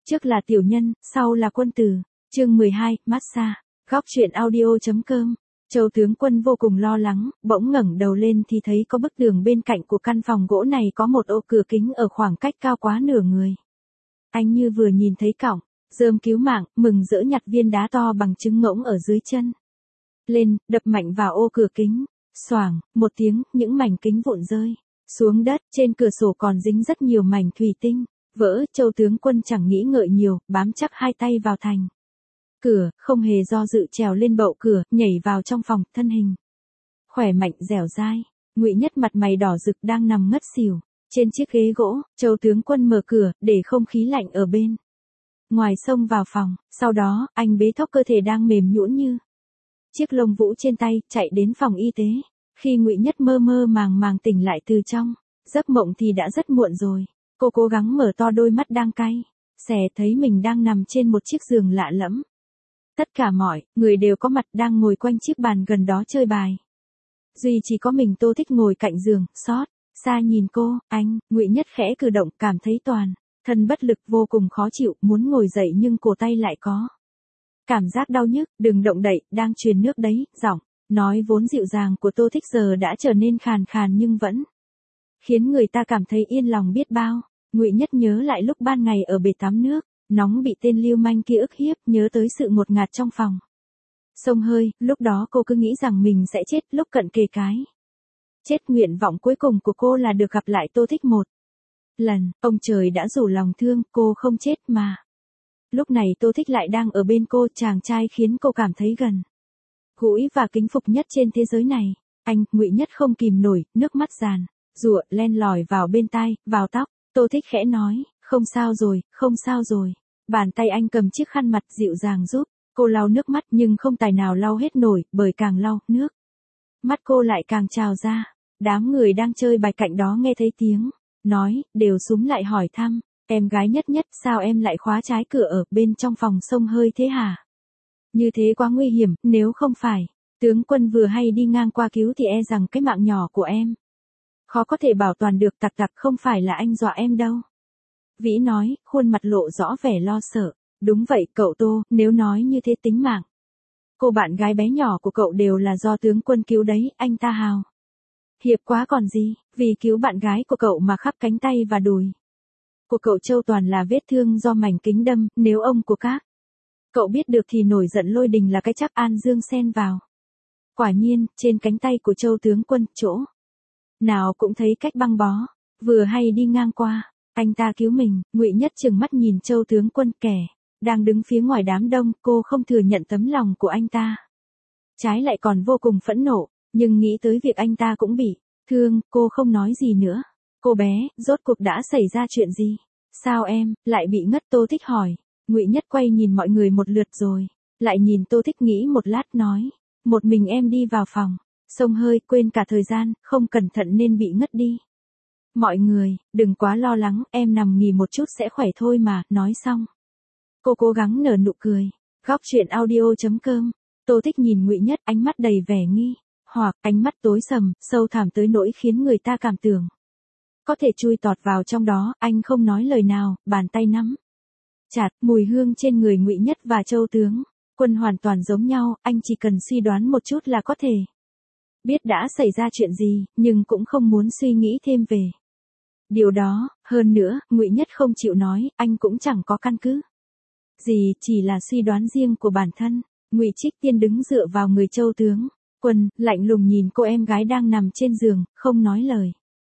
Trước là tiểu nhân, sau là quân tử. Chương 12, massage. Góc truyện audio.com. Châu tướng quân vô cùng lo lắng, bỗng ngẩng đầu lên thì thấy có bức tường bên cạnh của căn phòng gỗ này có một ô cửa kính ở khoảng cách cao quá nửa người. Anh như vừa nhìn thấy cỏng, rơm cứu mạng, mừng rỡ nhặt viên đá to bằng trứng ngỗng ở dưới chân lên, đập mạnh vào ô cửa kính. Xoảng, một tiếng, những mảnh kính vụn rơi xuống đất, trên cửa sổ còn dính rất nhiều mảnh thủy tinh. Vỡ, Châu tướng quân chẳng nghĩ ngợi nhiều, bám chắc hai tay vào thành cửa, không hề do dự trèo lên bậu cửa, nhảy vào trong phòng, thân hình khỏe mạnh dẻo dai. Ngụy Nhất mặt mày đỏ rực đang nằm ngất xỉu trên chiếc ghế gỗ. Châu tướng quân mở cửa, để không khí lạnh ở bên ngoài xông vào phòng, sau đó, anh bế thốc cơ thể đang mềm nhũn như chiếc lông vũ trên tay, chạy đến phòng y tế. Khi Ngụy Nhất mơ mơ màng màng tỉnh lại từ trong giấc mộng thì đã rất muộn rồi. Cô cố gắng mở to đôi mắt đang cay xè, thấy mình đang nằm trên một chiếc giường lạ lẫm. Tất cả mọi người đều có mặt, đang ngồi quanh chiếc bàn gần đó chơi bài. Duy chỉ có mình Tô Thích ngồi cạnh giường, xót xa nhìn cô. Anh, Ngụy Nhất khẽ cử động, cảm thấy toàn thân bất lực, vô cùng khó chịu, muốn ngồi dậy nhưng cổ tay lại có cảm giác đau nhức. Đừng động đậy, đang truyền nước đấy. Giọng nói vốn dịu dàng của Tô Thích giờ đã trở nên khàn khàn nhưng vẫn khiến người ta cảm thấy yên lòng biết bao. Ngụy Nhất nhớ lại lúc ban ngày ở bể tắm nước nóng bị tên lưu manh kia ức hiếp, nhớ tới sự ngột ngạt trong phòng xông hơi. Lúc đó cô cứ nghĩ rằng mình sẽ chết, lúc cận kề cái chết, nguyện vọng cuối cùng của cô là được gặp lại Tô Thích một lần. Ông trời đã rủ lòng thương, cô không chết mà. Lúc này Tô Thích lại đang ở bên cô, chàng trai khiến cô cảm thấy gần gũi và kính phục nhất trên thế giới này. Anh, Ngụy Nhất không kìm nổi, nước mắt giàn giụa len lỏi vào bên tai, vào tóc. Tô Thích khẽ nói, không sao rồi, không sao rồi. Bàn tay anh cầm chiếc khăn mặt dịu dàng giúp cô lau nước mắt, nhưng không tài nào lau hết nổi, bởi càng lau, nước mắt cô lại càng trào ra. Đám người đang chơi bài cạnh đó nghe thấy tiếng nói, đều xúm lại hỏi thăm, em gái Nhất Nhất, sao em lại khóa trái cửa ở bên trong phòng xông hơi thế hả? Như thế quá nguy hiểm, nếu không phải tướng quân vừa hay đi ngang qua cứu thì e rằng cái mạng nhỏ của em khó có thể bảo toàn được. Tặc tặc, không phải là anh dọa em đâu. Vĩ nói, khuôn mặt lộ rõ vẻ lo sợ. Đúng vậy cậu Tô, nếu nói như thế tính mạng cô bạn gái bé nhỏ của cậu đều là do tướng quân cứu đấy. Anh ta hào hiệp quá còn gì, vì cứu bạn gái của cậu mà khắp cánh tay và đùi của cậu Châu toàn là vết thương do mảnh kính đâm. Nếu ông của các cậu biết được thì nổi giận lôi đình là cái chắc. An Dương xen vào. Quả nhiên, trên cánh tay của Châu tướng quân, chỗ nào cũng thấy cách băng bó. Vừa hay đi ngang qua, anh ta cứu mình. Ngụy Nhất trừng mắt nhìn Châu tướng quân, kẻ đang đứng phía ngoài đám đông. Cô không thừa nhận tấm lòng của anh ta, trái lại còn vô cùng phẫn nộ. Nhưng nghĩ tới việc anh ta cũng bị thương, cô không nói gì nữa. Cô bé, rốt cuộc đã xảy ra chuyện gì? Sao em lại bị ngất? Tô Thích hỏi. Ngụy Nhất quay nhìn mọi người một lượt rồi lại nhìn Tô Thích, nghĩ một lát nói, một mình em đi vào phòng xông hơi, quên cả thời gian, không cẩn thận nên bị ngất đi. Mọi người, đừng quá lo lắng, em nằm nghỉ một chút sẽ khỏe thôi mà. Nói xong, cô cố gắng nở nụ cười. Góc truyện audio.com. Tô Thích nhìn Ngụy Nhất, ánh mắt đầy vẻ nghi hoặc, ánh mắt tối sầm, sâu thẳm tới nỗi khiến người ta cảm tưởng có thể chui tọt vào trong đó. Anh không nói lời nào, bàn tay nắm chặt. Mùi hương trên người Ngụy Nhất và Châu tướng quân hoàn toàn giống nhau. Anh chỉ cần suy đoán một chút là có thể biết đã xảy ra chuyện gì, nhưng cũng không muốn suy nghĩ thêm về điều đó. Hơn nữa, Ngụy Nhất không chịu nói, anh cũng chẳng có căn cứ gì, chỉ là suy đoán riêng của bản thân. Ngụy Trích Tiên đứng dựa vào người Châu tướng quân, lạnh lùng nhìn cô em gái đang nằm trên giường, không nói lời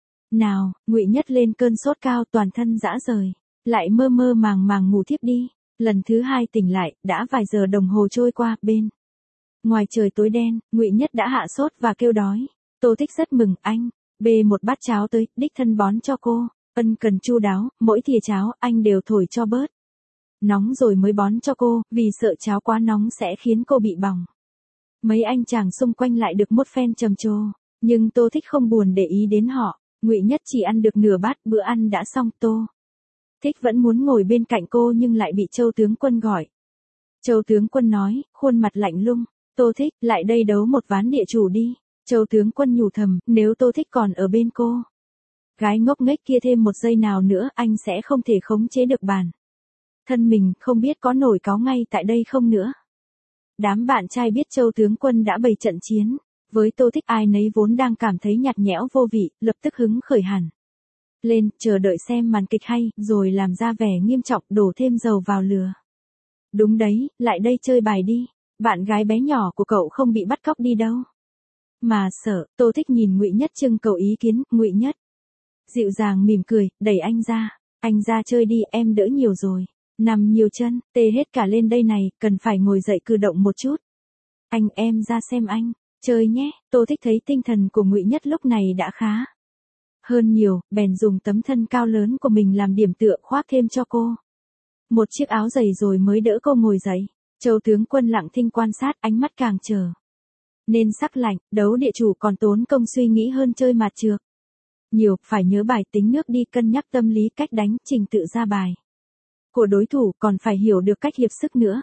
nào. Ngụy Nhất lên cơn sốt cao, toàn thân rã rời, lại mơ mơ màng màng ngủ thiếp đi. Lần thứ hai tỉnh lại, đã vài giờ đồng hồ trôi qua. Bên ngoài trời tối đen, Ngụy Nhất đã hạ sốt và kêu đói. Tô Thích rất mừng, anh bê một bát cháo tới, đích thân bón cho cô, ân cần chu đáo. Mỗi thìa cháo anh đều thổi cho bớt nóng rồi mới bón cho cô, vì sợ cháo quá nóng sẽ khiến cô bị bỏng. Mấy anh chàng xung quanh lại được một phen trầm trồ, nhưng Tô Thích không buồn để ý đến họ. Ngụy Nhất chỉ ăn được nửa bát, bữa ăn đã xong. Tô Thích vẫn muốn ngồi bên cạnh cô nhưng lại bị Châu tướng quân gọi. Châu tướng quân nói, khuôn mặt lạnh lùng, Tô Thích, lại đây đấu một ván địa chủ đi. Châu tướng quân nhủ thầm, nếu Tô Thích còn ở bên cô gái ngốc nghếch kia thêm một giây nào nữa, anh sẽ không thể khống chế được bản thân mình không biết có nổi cáu ngay tại đây không nữa. Đám bạn trai biết Châu tướng quân đã bày trận chiến, với Tô Thích ai nấy vốn đang cảm thấy nhạt nhẽo vô vị, lập tức hứng khởi hẳn lên, chờ đợi xem màn kịch hay, rồi làm ra vẻ nghiêm trọng, đổ thêm dầu vào lửa. Đúng đấy, lại đây chơi bài đi, bạn gái bé nhỏ của cậu không bị bắt cóc đi đâu. Mà sợ, Tô Thích nhìn Ngụy Nhất trưng cầu ý kiến. Ngụy Nhất dịu dàng mỉm cười, đẩy anh ra chơi đi, em đỡ nhiều rồi, nằm nhiều chân, tê hết cả lên đây này, cần phải ngồi dậy cử động một chút. Em ra xem anh chơi nhé. Tô Thích thấy tinh thần của Ngụy Nhất lúc này đã khá hơn nhiều, bèn dùng tấm thân cao lớn của mình làm điểm tựa, khoác thêm cho cô một chiếc áo dày rồi mới đỡ cô ngồi dậy. Châu tướng quân lặng thinh quan sát, ánh mắt càng trở nên sắc lạnh. Đấu địa chủ còn tốn công suy nghĩ hơn chơi mạt trược nhiều, phải nhớ bài tính nước đi, cân nhắc tâm lý, cách đánh, trình tự ra bài của đối thủ, còn phải hiểu được cách hiệp sức nữa.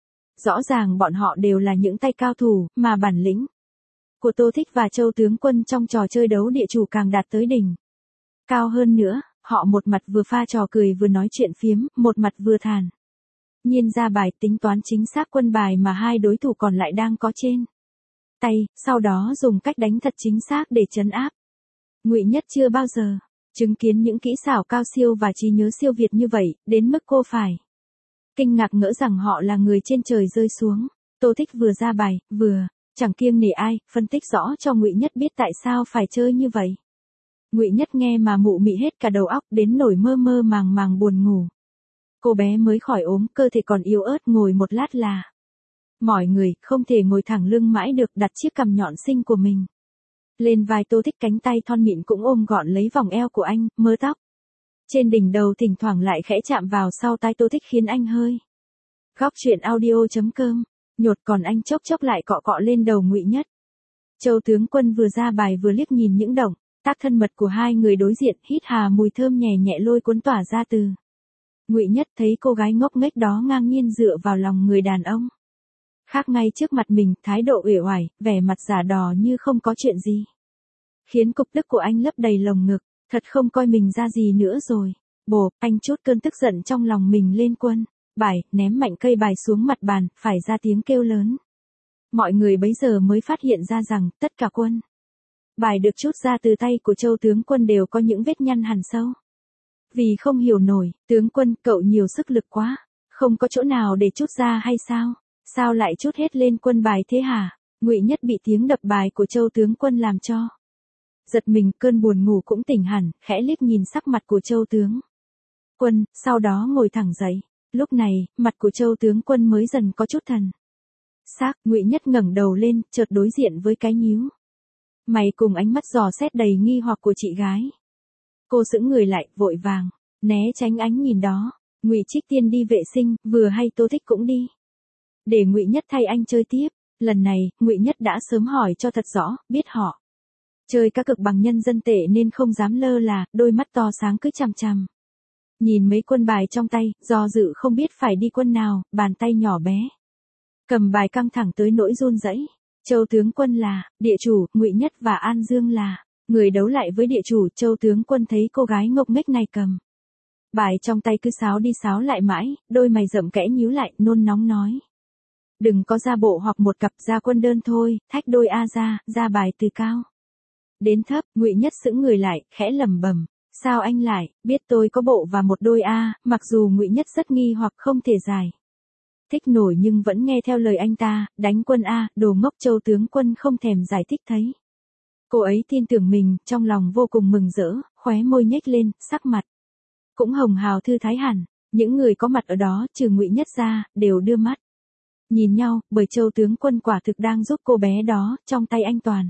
Rõ ràng bọn họ đều là những tay cao thủ, mà bản lĩnh của Tô Thích và Châu tướng quân trong trò chơi đấu địa chủ càng đạt tới đỉnh cao hơn nữa. Họ một mặt vừa pha trò cười vừa nói chuyện phiếm, một mặt vừa thản nhiên ra bài, tính toán chính xác quân bài mà hai đối thủ còn lại đang có trên tay, sau đó dùng cách đánh thật chính xác để trấn áp. Ngụy Nhất chưa bao giờ chứng kiến những kỹ xảo cao siêu và trí nhớ siêu việt như vậy, đến mức cô phải kinh ngạc ngỡ rằng họ là người trên trời rơi xuống. Tô Thích vừa ra bài, vừa chẳng kiêng nể ai, phân tích rõ cho Ngụy Nhất biết tại sao phải chơi như vậy. Ngụy Nhất nghe mà mụ mị hết cả đầu óc, đến nỗi mơ mơ màng màng buồn ngủ. Cô bé mới khỏi ốm, cơ thể còn yếu ớt, ngồi một lát là mỏi người, không thể ngồi thẳng lưng mãi được, đặt chiếc cằm nhọn xinh của mình lên vai Tô Thích, cánh tay thon mịn cũng ôm gọn lấy vòng eo của anh, mớ tóc trên đỉnh đầu thỉnh thoảng lại khẽ chạm vào sau tai Tô Thích khiến anh hơi góc chuyện audio.com nhột, còn anh chốc chốc lại cọ cọ lên đầu Ngụy Nhất. Châu tướng quân vừa ra bài vừa liếc nhìn những động tác thân mật của hai người đối diện, hít hà mùi thơm nhẹ nhẹ lôi cuốn tỏa ra từ Ngụy Nhất. Thấy cô gái ngốc nghếch đó ngang nhiên dựa vào lòng người đàn ông khác ngay trước mặt mình, thái độ uể oải, vẻ mặt giả đò như không có chuyện gì, khiến cục tức của anh lấp đầy lồng ngực. Thật không coi mình ra gì nữa rồi. Bồ, anh trút cơn tức giận trong lòng mình lên quân bài, ném mạnh cây bài xuống mặt bàn, phải ra tiếng kêu lớn. Mọi người bấy giờ mới phát hiện ra rằng tất cả quân bài được trút ra từ tay của Châu tướng quân đều có những vết nhăn hằn sâu. Vì không hiểu nổi, tướng quân, cậu nhiều sức lực quá, không có chỗ nào để trút ra hay sao? Sao lại trút hết lên quân bài thế hả? Ngụy Nhất bị tiếng đập bài của Châu tướng quân làm cho giật mình, cơn buồn ngủ cũng tỉnh hẳn, khẽ liếc nhìn sắc mặt của Châu tướng quân, sau đó ngồi thẳng dậy. Lúc này, mặt của Châu tướng quân mới dần có chút thần sắc. Ngụy Nhất ngẩng đầu lên, chợt đối diện với cái nhíu mày cùng ánh mắt dò xét đầy nghi hoặc của chị gái. Cô sững người lại, vội vàng né tránh ánh nhìn đó. Ngụy Trích Tiên đi vệ sinh, vừa hay Tô Thích cũng đi, để Ngụy Nhất thay anh chơi tiếp. Lần này, Ngụy Nhất đã sớm hỏi cho thật rõ, biết họ chơi cá cược bằng nhân dân tệ nên không dám lơ là, đôi mắt to sáng cứ chằm chằm nhìn mấy quân bài trong tay, do dự không biết phải đi quân nào. Bàn tay nhỏ bé cầm bài căng thẳng tới nỗi run rẩy. Châu tướng quân là địa chủ, Ngụy Nhất và An Dương là người đấu lại với địa chủ. Châu tướng quân thấy cô gái ngốc nghếch này cầm bài trong tay cứ sáo đi sáo lại mãi, đôi mày rậm kẽ nhíu lại, nôn nóng nói: đừng có ra bộ hoặc một cặp, ra quân đơn thôi, thách đôi a ra bài từ cao đến thấp. Ngụy Nhất sững người lại, khẽ lẩm bẩm: sao anh lại biết tôi có bộ và một đôi a? Mặc dù Ngụy Nhất rất nghi hoặc không thể giải thích nổi nhưng vẫn nghe theo lời anh ta, đánh quân a, đồ ngốc. Châu tướng quân không thèm giải thích thấy cô ấy tin tưởng mình, trong lòng vô cùng mừng rỡ, khóe môi nhếch lên, sắc mặt cũng hồng hào thư thái hẳn. Những người có mặt ở đó, trừ Ngụy Nhất ra, đều đưa mắt nhìn nhau, bởi Châu tướng quân quả thực đang giúp cô bé đó, trong tay anh toàn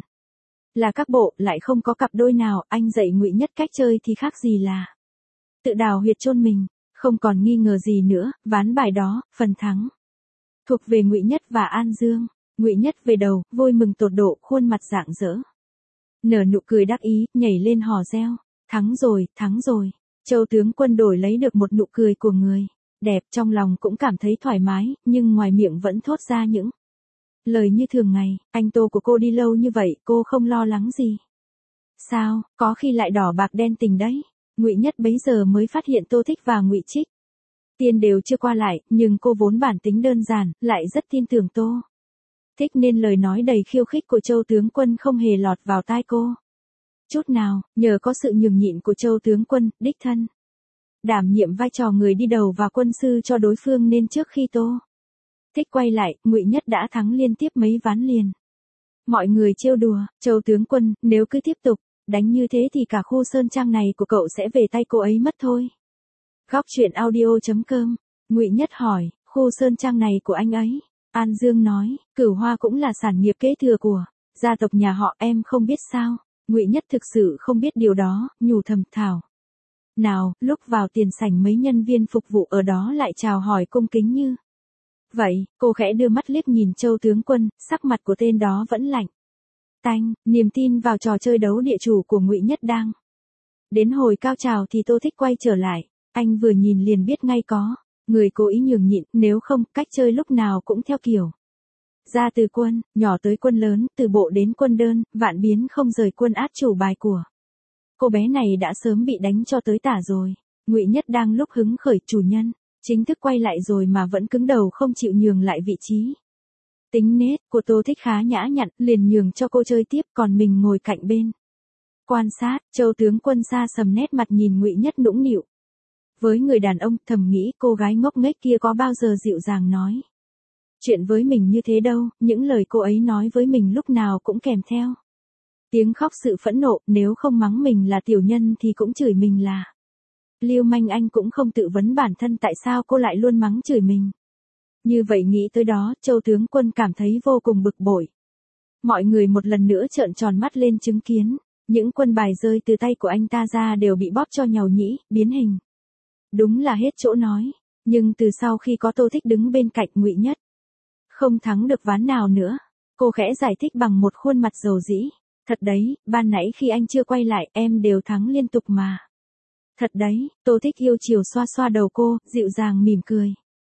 là các bộ, lại không có cặp đôi nào. Anh dạy Ngụy Nhất cách chơi thì khác gì là tự đào huyệt chôn mình. Không còn nghi ngờ gì nữa, ván bài đó, phần thắng thuộc về Ngụy Nhất và An Dương. Ngụy Nhất về đầu, vui mừng tột độ, khuôn mặt rạng rỡ, nở nụ cười đắc ý, nhảy lên hò reo: thắng rồi, thắng rồi. Châu tướng quân đổi lấy được một nụ cười của người đẹp, trong lòng cũng cảm thấy thoải mái, nhưng ngoài miệng vẫn thốt ra những lời như thường ngày: anh Tô của cô đi lâu như vậy, cô không lo lắng gì sao? Có khi lại đỏ bạc đen tình đấy. Ngụy Nhất bấy giờ mới phát hiện Tô Thích và Ngụy Trích tiên đều chưa qua lại, nhưng cô vốn bản tính đơn giản, lại rất tin tưởng Tô Thích nên lời nói đầy khiêu khích của Châu tướng quân không hề lọt vào tai cô. Chút nào, nhờ có sự nhường nhịn của Châu tướng quân, đích thân đảm nhiệm vai trò người đi đầu và quân sư cho đối phương nên trước khi Tô Thích quay lại, Ngụy Nhất đã thắng liên tiếp mấy ván liền. Mọi người trêu đùa, Châu tướng quân, nếu cứ tiếp tục đánh như thế thì cả khu sơn trang này của cậu sẽ về tay cô ấy mất thôi. Góc truyện audio.com, Ngụy Nhất hỏi, khu sơn trang này của anh ấy. An Dương nói, Cửu Hoa cũng là sản nghiệp kế thừa của gia tộc nhà họ, em không biết sao. Ngụy Nhất thực sự không biết điều đó, nhủ thầm thảo. Nào, lúc vào tiền sảnh mấy nhân viên phục vụ ở đó lại chào hỏi cung kính như vậy, cô khẽ đưa mắt liếc nhìn Châu tướng quân, sắc mặt của tên đó vẫn lạnh tanh, niềm tin vào trò chơi đấu địa chủ của Ngụy Nhất đang đến hồi cao trào thì Tô Thích quay trở lại, anh vừa nhìn liền biết ngay có người cố ý nhường nhịn, nếu không, cách chơi lúc nào cũng theo kiểu ra từ quân nhỏ tới quân lớn, từ bộ đến quân đơn, vạn biến không rời quân át chủ bài của cô bé này đã sớm bị đánh cho tới tả rồi. Ngụy Nhất đang lúc hứng khởi, chủ nhân chính thức quay lại rồi mà vẫn cứng đầu không chịu nhường lại vị trí. Tính nết của Tô Thích khá nhã nhặn, liền nhường cho cô chơi tiếp, còn mình ngồi cạnh bên quan sát. Châu tướng quân xa sầm nét mặt nhìn Ngụy Nhất nũng nịu. Với người đàn ông, thầm nghĩ cô gái ngốc nghếch kia có bao giờ dịu dàng nói chuyện với mình như thế đâu, những lời cô ấy nói với mình lúc nào cũng kèm theo tiếng khóc sự phẫn nộ, nếu không mắng mình là tiểu nhân thì cũng chửi mình là lưu manh. Anh cũng không tự vấn bản thân tại sao cô lại luôn mắng chửi mình. Như vậy nghĩ tới đó, Châu tướng quân cảm thấy vô cùng bực bội. Mọi người một lần nữa trợn tròn mắt lên chứng kiến, những quân bài rơi từ tay của anh ta ra đều bị bóp cho nhàu nhĩ, biến hình. Đúng là hết chỗ nói, nhưng từ sau khi có Tô Thích đứng bên cạnh, Ngụy Nhất không thắng được ván nào nữa. Cô khẽ giải thích bằng một khuôn mặt dầu dĩ. Thật đấy, ban nãy khi anh chưa quay lại, em đều thắng liên tục mà. Thật đấy, Tô Thích yêu chiều xoa xoa đầu cô, dịu dàng mỉm cười.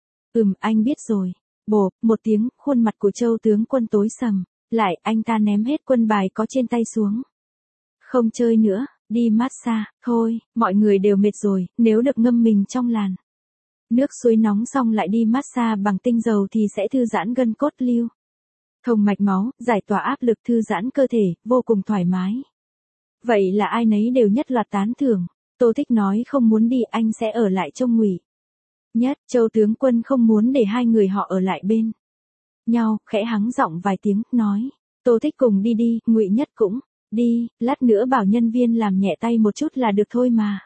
Anh biết rồi. Bộp, một tiếng, khuôn mặt của Châu tướng quân tối sầm. Lại, anh ta ném hết quân bài có trên tay xuống. Không chơi nữa, đi massage, thôi, mọi người đều mệt rồi, nếu được ngâm mình trong làn nước suối nóng xong lại đi massage bằng tinh dầu thì sẽ thư giãn gân cốt lưu thông mạch máu, giải tỏa áp lực, thư giãn cơ thể, vô cùng thoải mái. Vậy là ai nấy đều nhất loạt tán thưởng. Tô Thích nói không muốn đi, anh sẽ ở lại trông Ngụy Nhất. Châu tướng quân không muốn để hai người họ ở lại bên nhau, khẽ hắng giọng vài tiếng, nói, Tô Thích cùng đi đi, Ngụy Nhất cũng đi, lát nữa bảo nhân viên làm nhẹ tay một chút là được thôi mà.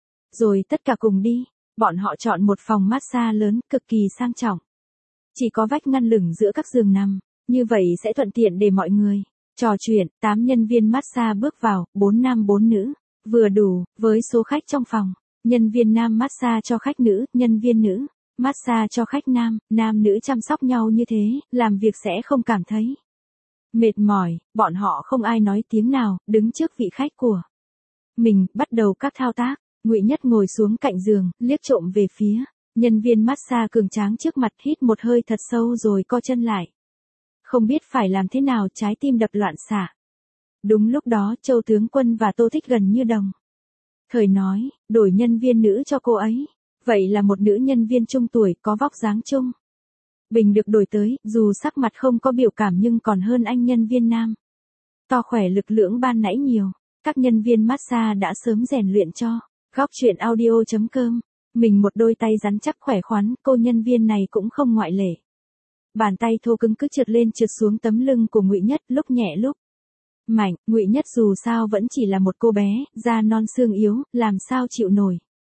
Rồi tất cả cùng đi. Bọn họ chọn một phòng massage lớn, cực kỳ sang trọng. Chỉ có vách ngăn lửng giữa các giường nằm, như vậy sẽ thuận tiện để mọi người trò chuyện. 8 nhân viên massage bước vào, 4 nam 4 nữ, vừa đủ với số khách trong phòng. Nhân viên nam massage cho khách nữ, nhân viên nữ massage cho khách nam, nam nữ chăm sóc nhau như thế, làm việc sẽ không cảm thấy mệt mỏi. Bọn họ không ai nói tiếng nào, đứng trước vị khách của mình, bắt đầu các thao tác. Ngụy Nhất ngồi xuống cạnh giường, liếc trộm về phía nhân viên massage cường tráng trước mặt, hít một hơi thật sâu rồi co chân lại. Không biết phải làm thế nào, trái tim đập loạn xạ. Đúng lúc đó, Châu tướng quân và Tô Thích gần như đồng thời nói, đổi nhân viên nữ cho cô ấy. Vậy là một nữ nhân viên trung tuổi, có vóc dáng trung bình được đổi tới, dù sắc mặt không có biểu cảm nhưng còn hơn anh nhân viên nam to khỏe lực lưỡng ban nãy nhiều. Các nhân viên massage đã sớm rèn luyện cho Góc truyện audio.com, mình một đôi tay rắn chắc khỏe khoắn, cô nhân viên này cũng không ngoại lệ. Bàn tay thô cứng cứ trượt lên trượt xuống tấm lưng của Ngụy Nhất, lúc nhẹ lúc mạnh. Ngụy Nhất dù sao vẫn chỉ là một cô bé, da non xương yếu, làm sao chịu nổi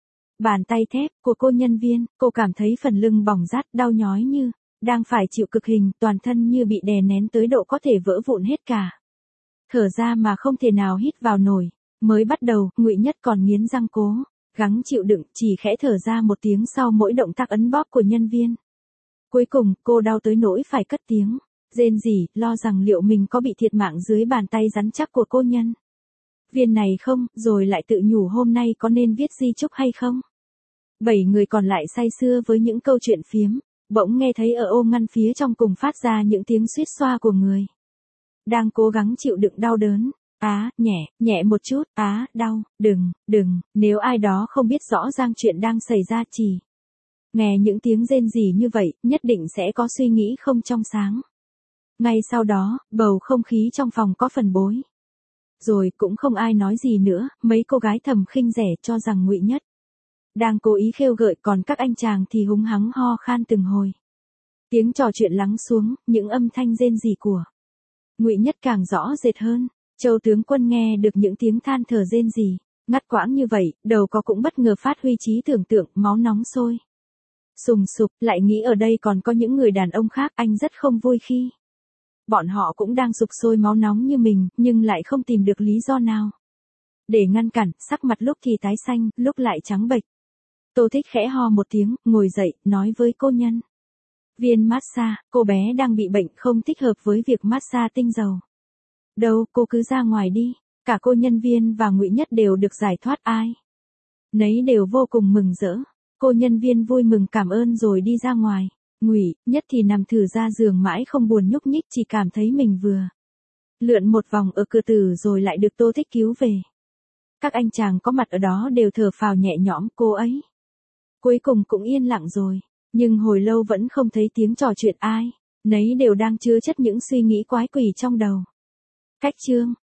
bàn tay thép của cô nhân viên. Cô cảm thấy phần lưng bỏng rát, đau nhói như đang phải chịu cực hình, toàn thân như bị đè nén tới độ có thể vỡ vụn hết cả. Thở ra mà không thể nào hít vào nổi. Mới bắt đầu, Ngụy Nhất còn nghiến răng cố gắng chịu đựng, chỉ khẽ thở ra một tiếng sau mỗi động tác ấn bóp của nhân viên. Cuối cùng, cô đau tới nỗi phải cất tiếng rên rỉ, lo rằng liệu mình có bị thiệt mạng dưới bàn tay rắn chắc của cô nhân viên này không, rồi lại tự nhủ hôm nay có nên viết di chúc hay không. 7 người còn lại say sưa với những câu chuyện phiếm, bỗng nghe thấy ở ô ngăn phía trong cùng phát ra những tiếng suýt xoa của người đang cố gắng chịu đựng đau đớn. Nhẹ một chút, đau, đừng, nếu ai đó không biết rõ ràng chuyện đang xảy ra chỉ Nghe những tiếng rên rỉ như vậy, nhất định sẽ có suy nghĩ không trong sáng. Ngay sau đó, bầu không khí trong phòng có phần bối. Rồi cũng không ai nói gì nữa, mấy cô gái thầm khinh rẻ cho rằng Ngụy Nhất đang cố ý khêu gợi, còn các anh chàng thì húng hắng ho khan từng hồi. Tiếng trò chuyện lắng xuống, những âm thanh rên rỉ của Ngụy Nhất càng rõ rệt hơn. Châu tướng quân nghe được những tiếng than thở rên rỉ, ngắt quãng như vậy, đầu có cũng bất ngờ phát huy trí tưởng tượng, máu nóng sôi sùng sục, lại nghĩ ở đây còn có những người đàn ông khác, anh rất không vui khi bọn họ cũng đang sục sôi máu nóng như mình, nhưng lại không tìm được lý do nào để ngăn cản, sắc mặt lúc thì tái xanh, lúc lại trắng bệch. Tô Thích khẽ ho một tiếng, ngồi dậy, nói với cô nhân viên massage, cô bé đang bị bệnh không thích hợp với việc massage tinh dầu. Đâu, cô cứ ra ngoài đi. Cả cô nhân viên và Ngụy Nhất đều được giải thoát, ai nấy đều vô cùng mừng rỡ. Cô nhân viên vui mừng cảm ơn rồi đi ra ngoài. Ngụy Nhất thì nằm thử ra giường mãi không buồn nhúc nhích, chỉ cảm thấy mình vừa lượn một vòng ở cửa tử rồi lại được Tô Thích cứu về. Các anh chàng có mặt ở đó đều thở phào nhẹ nhõm, cô ấy cuối cùng cũng yên lặng rồi. Nhưng hồi lâu vẫn không thấy tiếng trò chuyện, ai nấy đều đang chứa chất những suy nghĩ quái quỷ trong đầu. Cách chương